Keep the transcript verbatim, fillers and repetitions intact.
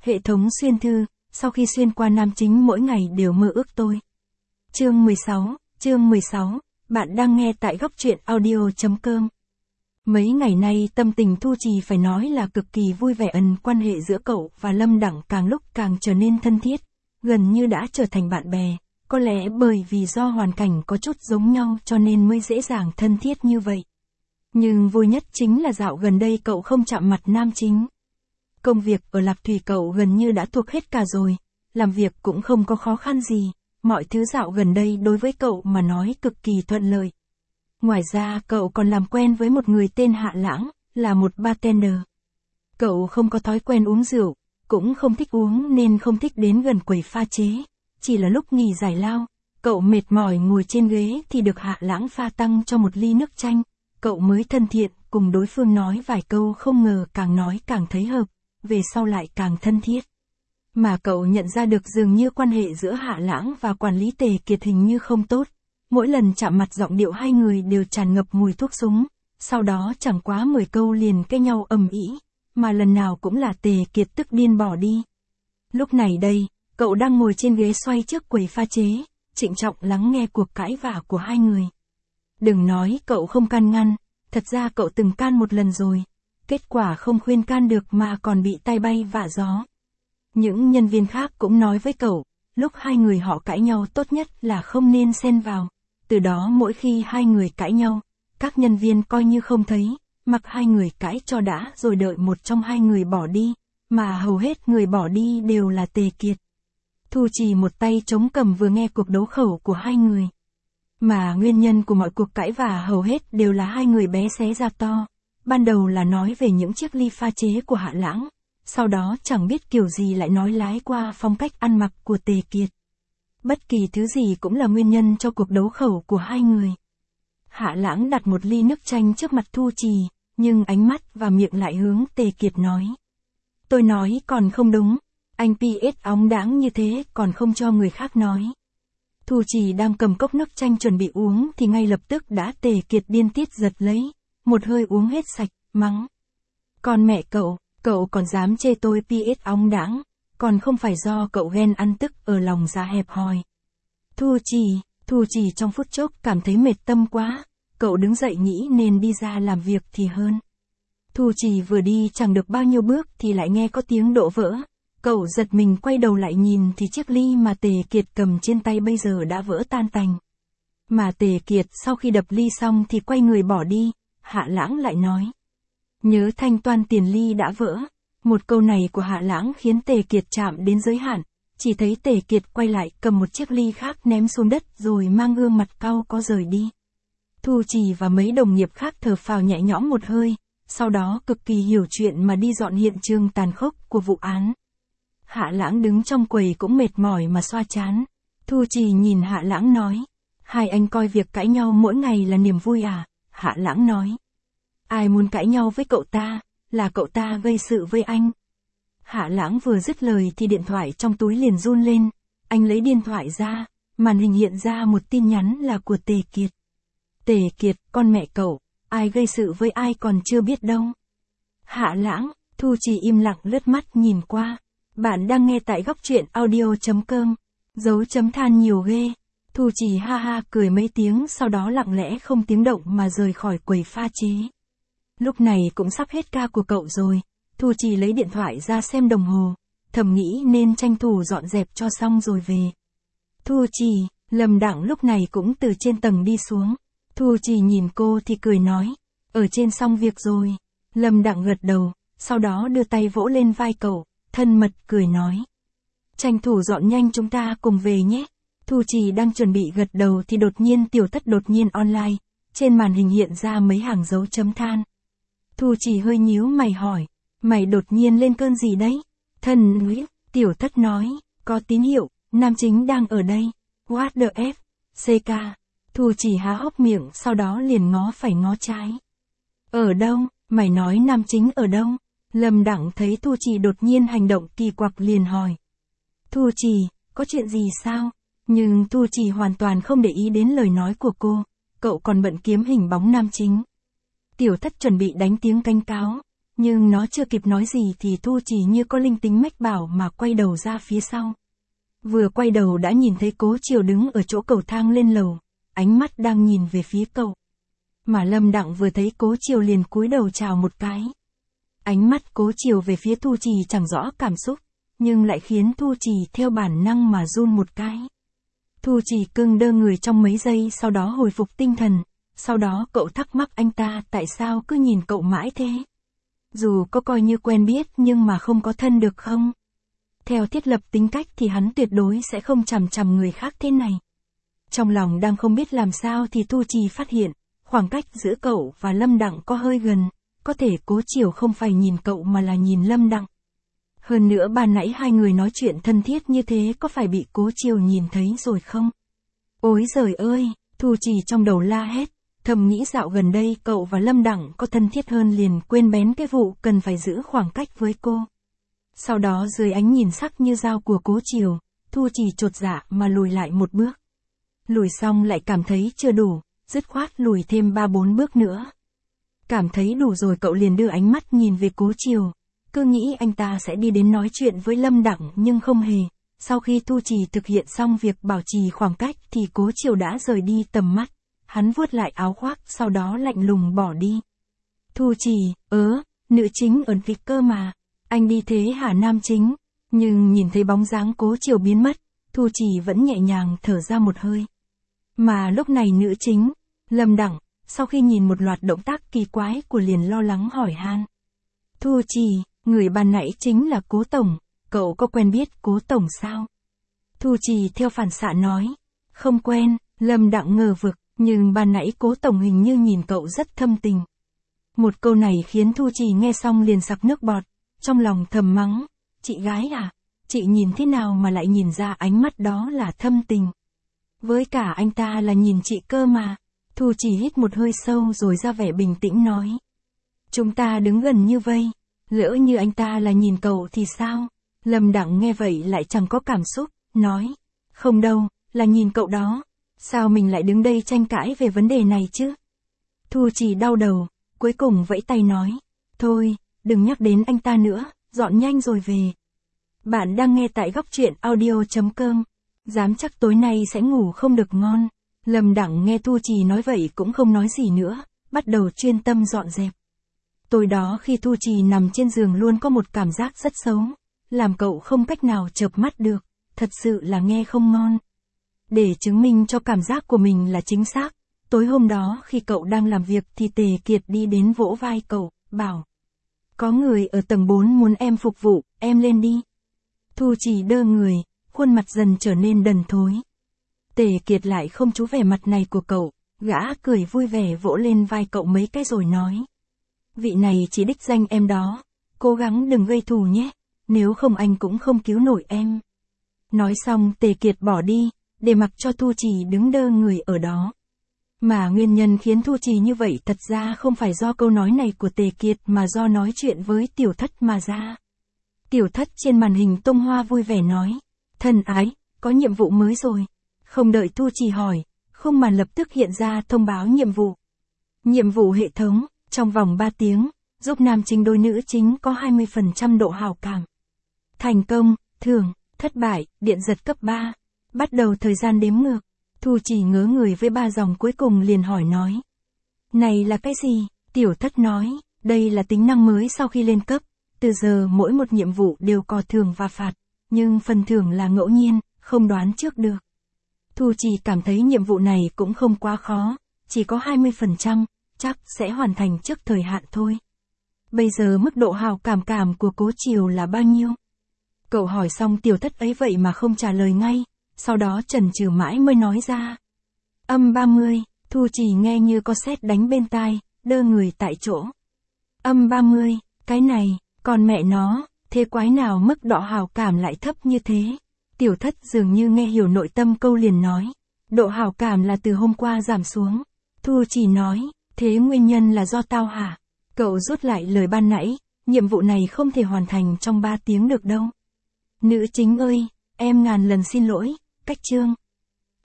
Hệ thống xuyên thư, sau khi xuyên qua nam chính mỗi ngày đều mơ ước tôi. Chương mười sáu, chương mười sáu, bạn đang nghe tại góc truyện audio.com. Mấy ngày nay tâm tình Thu Trì phải nói là cực kỳ vui vẻ, ẩn quan hệ giữa cậu và Lâm Đẳng càng lúc càng trở nên thân thiết, gần như đã trở thành bạn bè, có lẽ bởi vì do hoàn cảnh có chút giống nhau cho nên mới dễ dàng thân thiết như vậy. Nhưng vui nhất chính là dạo gần đây cậu không chạm mặt nam chính. Công việc ở Lạc Thủy cậu gần như đã thuộc hết cả rồi, làm việc cũng không có khó khăn gì, mọi thứ dạo gần đây đối với cậu mà nói cực kỳ thuận lợi. Ngoài ra cậu còn làm quen với một người tên Hạ Lãng, là một bartender. Cậu không có thói quen uống rượu, cũng không thích uống nên không thích đến gần quầy pha chế, chỉ là lúc nghỉ giải lao, cậu mệt mỏi ngồi trên ghế thì được Hạ Lãng pha tăng cho một ly nước chanh, cậu mới thân thiện cùng đối phương nói vài câu, không ngờ càng nói càng thấy hợp, về sau lại càng thân thiết. Mà cậu nhận ra được dường như quan hệ giữa Hạ Lãng và quản lý Tề Kiệt hình như không tốt. Mỗi lần chạm mặt giọng điệu hai người đều tràn ngập mùi thuốc súng, sau đó chẳng quá mười câu liền cãi nhau ầm ĩ, mà lần nào cũng là Tề Kiệt tức điên bỏ đi. Lúc này đây, cậu đang ngồi trên ghế xoay trước quầy pha chế, trịnh trọng lắng nghe cuộc cãi vã của hai người. Đừng nói cậu không can ngăn, thật ra cậu từng can một lần rồi, kết quả không khuyên can được mà còn bị tai bay vạ gió. Những nhân viên khác cũng nói với cậu, lúc hai người họ cãi nhau tốt nhất là không nên xen vào. Từ đó mỗi khi hai người cãi nhau, các nhân viên coi như không thấy, mặc hai người cãi cho đã rồi đợi một trong hai người bỏ đi, mà hầu hết người bỏ đi đều là Tề Kiệt. Thu Trì một tay chống cằm vừa nghe cuộc đấu khẩu của hai người. Mà nguyên nhân của mọi cuộc cãi vã hầu hết đều là hai người bé xé ra to. Ban đầu là nói về những chiếc ly pha chế của Hạ Lãng, sau đó chẳng biết kiểu gì lại nói lái qua phong cách ăn mặc của Tề Kiệt. Bất kỳ thứ gì cũng là nguyên nhân cho cuộc đấu khẩu của hai người. Hạ Lãng đặt một ly nước chanh trước mặt Thu Trì, nhưng ánh mắt và miệng lại hướng Tề Kiệt nói. Tôi nói còn không đúng, anh pê ét óng đáng như thế còn không cho người khác nói. Thu Trì đang cầm cốc nước chanh chuẩn bị uống thì ngay lập tức đã Tề Kiệt điên tiết giật lấy, một hơi uống hết sạch, mắng. Còn mẹ cậu, cậu còn dám chê tôi pê ét óng đáng, còn không phải do cậu ghen ăn tức ở lòng dạ hẹp hòi. Thu Trì, Thu Trì trong phút chốc cảm thấy mệt tâm quá, cậu đứng dậy nghĩ nên đi ra làm việc thì hơn. Thu Trì vừa đi chẳng được bao nhiêu bước thì lại nghe có tiếng đổ vỡ, cậu giật mình quay đầu lại nhìn thì chiếc ly mà Tề Kiệt cầm trên tay bây giờ đã vỡ tan tành. Mà Tề Kiệt sau khi đập ly xong thì quay người bỏ đi, Hạ Lãng lại nói. Nhớ thanh toán tiền ly đã vỡ. Một câu này của Hạ Lãng khiến Tề Kiệt chạm đến giới hạn, chỉ thấy Tề Kiệt quay lại cầm một chiếc ly khác ném xuống đất rồi mang gương mặt cau có rời đi. Thu Trì và mấy đồng nghiệp khác thở phào nhẹ nhõm một hơi, sau đó cực kỳ hiểu chuyện mà đi dọn hiện trường tàn khốc của vụ án. Hạ Lãng đứng trong quầy cũng mệt mỏi mà xoa trán. Thu Trì nhìn Hạ Lãng nói, hai anh coi việc cãi nhau mỗi ngày là niềm vui à? Hạ Lãng nói, ai muốn cãi nhau với cậu ta, là cậu ta gây sự với anh. Hạ Lãng vừa dứt lời thì điện thoại trong túi liền run lên, anh lấy điện thoại ra, màn hình hiện ra một tin nhắn là của Tề Kiệt. Tề Kiệt, con mẹ cậu, ai gây sự với ai còn chưa biết đâu. Hạ Lãng, Thu Trì im lặng lướt mắt nhìn qua. Bạn đang nghe tại góc truyện audio.com, dấu chấm than nhiều ghê. Thu Trì ha ha cười mấy tiếng sau đó lặng lẽ không tiếng động mà rời khỏi quầy pha chế. Lúc này cũng sắp hết ca của cậu rồi, Thu Trì lấy điện thoại ra xem đồng hồ, thầm nghĩ nên tranh thủ dọn dẹp cho xong rồi về. Thu Trì, Lâm Đẳng lúc này cũng từ trên tầng đi xuống. Thu Trì nhìn cô thì cười nói, ở trên xong việc rồi. Lâm Đẳng gật đầu, sau đó đưa tay vỗ lên vai cậu, thân mật cười nói. Tranh thủ dọn nhanh chúng ta cùng về nhé. Thu Trì đang chuẩn bị gật đầu thì đột nhiên Tiểu Thất đột nhiên online, trên màn hình hiện ra mấy hàng dấu chấm than. Thu Trì hơi nhíu mày hỏi, mày đột nhiên lên cơn gì đấy? Thân Nguyễn, Tiểu Thất nói, có tín hiệu, nam chính đang ở đây. What the F, xê ca. Thu Trì há hốc miệng sau đó liền ngó phải ngó trái. Ở đâu, mày nói nam chính ở đâu? Lâm Đẳng thấy Thu Trì đột nhiên hành động kỳ quặc liền hỏi. Thu Trì, có chuyện gì sao? Nhưng Thu Trì hoàn toàn không để ý đến lời nói của cô, cậu còn bận kiếm hình bóng nam chính. Tiểu Thất chuẩn bị đánh tiếng canh cáo. nhưng nó chưa kịp nói gì thì Thu Trì như có linh tính mách bảo mà quay đầu ra phía sau. Vừa quay đầu đã nhìn thấy Cố Chiều đứng ở chỗ cầu thang lên lầu, ánh mắt đang nhìn về phía cậu. Mà Lâm Đặng vừa thấy Cố Chiều liền cúi đầu chào một cái. Ánh mắt Cố Chiều về phía Thu Trì chẳng rõ cảm xúc, nhưng lại khiến Thu Trì theo bản năng mà run một cái. Thu Trì cưng đơ người trong mấy giây sau đó hồi phục tinh thần, sau đó cậu thắc mắc anh ta tại sao cứ nhìn cậu mãi thế. Dù có coi như quen biết nhưng mà không có thân được không? Theo thiết lập tính cách thì hắn tuyệt đối sẽ không chằm chằm người khác thế này. Trong lòng đang không biết làm sao thì Thu Trì phát hiện, khoảng cách giữa cậu và Lâm Đặng có hơi gần, có thể Cố Chiều không phải nhìn cậu mà là nhìn Lâm Đặng. Hơn nữa ban nãy hai người nói chuyện thân thiết như thế có phải bị Cố Chiều nhìn thấy rồi không? Ôi giời ơi, Thu Trì trong đầu la hét, thầm nghĩ dạo gần đây cậu và Lâm Đặng có thân thiết hơn liền quên bén cái vụ cần phải giữ khoảng cách với cô. Sau đó dưới ánh nhìn sắc như dao của Cố Chiều, Thu Trì chột dạ mà lùi lại một bước. Lùi xong lại cảm thấy chưa đủ, dứt khoát lùi thêm ba bốn bước nữa. Cảm thấy đủ rồi cậu liền đưa ánh mắt nhìn về Cố Chiều, cứ nghĩ anh ta sẽ đi đến nói chuyện với Lâm Đặng nhưng không hề. Sau khi Thu Trì thực hiện xong việc bảo trì khoảng cách thì Cố Chiều đã rời đi tầm mắt. Hắn vuốt lại áo khoác sau đó lạnh lùng bỏ đi. Thu Trì, ớ, nữ chính ẩn kịch cơ mà. Anh đi thế hả nam chính? Nhưng nhìn thấy bóng dáng Cố Chiều biến mất, Thu Trì vẫn nhẹ nhàng thở ra một hơi. Mà lúc này nữ chính, Lâm Đặng, sau khi nhìn một loạt động tác kỳ quái của liền lo lắng hỏi han. Thu Trì, người ban nãy chính là Cố Tổng, cậu có quen biết Cố Tổng sao? Thu Trì theo phản xạ nói. Không quen, Lâm Đặng ngờ vực, nhưng ban nãy Cố Tổng hình như nhìn cậu rất thâm tình. Một câu này khiến Thu Trì nghe xong liền sặc nước bọt, trong lòng thầm mắng. Chị gái à, chị nhìn thế nào mà lại nhìn ra ánh mắt đó là thâm tình? Với cả anh ta là nhìn chị cơ mà. Thu Trì hít một hơi sâu rồi ra vẻ bình tĩnh nói. Chúng ta đứng gần như vây, lỡ như anh ta là nhìn cậu thì sao? Lâm Đặng nghe vậy lại chẳng có cảm xúc, nói. Không đâu, là nhìn cậu đó. Sao mình lại đứng đây tranh cãi về vấn đề này chứ? Thu Trì đau đầu, cuối cùng vẫy tay nói. Thôi, đừng nhắc đến anh ta nữa, dọn nhanh rồi về. Bạn đang nghe tại góc truyện audio chấm com. Dám chắc tối nay sẽ ngủ không được ngon. Lâm Đặng nghe Thu Trì nói vậy cũng không nói gì nữa, bắt đầu chuyên tâm dọn dẹp. Tối đó khi Thu Trì nằm trên giường luôn có một cảm giác rất xấu, làm cậu không cách nào chợp mắt được, thật sự là nghe không ngon. Để chứng minh cho cảm giác của mình là chính xác, tối hôm đó khi cậu đang làm việc thì Tề Kiệt đi đến vỗ vai cậu, bảo. Có người ở tầng bốn muốn em phục vụ, em lên đi. Thu Trì đơ người, khuôn mặt dần trở nên đần thối. Tề Kiệt lại không chú vẻ mặt này của cậu, gã cười vui vẻ vỗ lên vai cậu mấy cái rồi nói. Vị này chỉ đích danh em đó, cố gắng đừng gây thù nhé, nếu không anh cũng không cứu nổi em. Nói xong Tề Kiệt bỏ đi, để mặc cho Thu Trì đứng đơ người ở đó. Mà nguyên nhân khiến Thu Trì như vậy thật ra không phải do câu nói này của Tề Kiệt mà do nói chuyện với Tiểu Thất mà ra. Tiểu Thất trên màn hình tung hoa vui vẻ nói. Thân ái, có nhiệm vụ mới rồi. Không đợi Thu Trì hỏi, khung màn lập tức hiện ra thông báo nhiệm vụ. Nhiệm vụ hệ thống, trong vòng ba tiếng, giúp nam chính đôi nữ chính có hai mươi phần trăm độ hảo cảm. Thành công, thưởng, thất bại, điện giật cấp ba. Bắt đầu thời gian đếm ngược. Thu Trì ngớ người với ba dòng cuối cùng liền hỏi nói. Này là cái gì? Tiểu Thất nói, đây là tính năng mới sau khi lên cấp. Từ giờ mỗi một nhiệm vụ đều có thưởng và phạt, nhưng phần thưởng là ngẫu nhiên, không đoán trước được. Thu Trì cảm thấy nhiệm vụ này cũng không quá khó, chỉ có hai mươi phần trăm, chắc sẽ hoàn thành trước thời hạn thôi. Bây giờ mức độ hào cảm cảm của Cố Chiều là bao nhiêu? Cậu hỏi xong Tiểu Thất ấy vậy mà không trả lời ngay, sau đó chần chừ mãi mới nói ra. Âm ba mươi, Thu Trì nghe như có sét đánh bên tai, đơ người tại chỗ. Âm ba mươi, cái này, còn mẹ nó, thế quái nào mức độ hào cảm lại thấp như thế? Tiểu Thất dường như nghe hiểu nội tâm câu liền nói. Độ hào cảm là từ hôm qua giảm xuống. Thu Trì nói, thế nguyên nhân là do tao hả? Cậu rút lại lời ban nãy, nhiệm vụ này không thể hoàn thành trong ba tiếng được đâu. Nữ chính ơi, em ngàn lần xin lỗi, cách chương.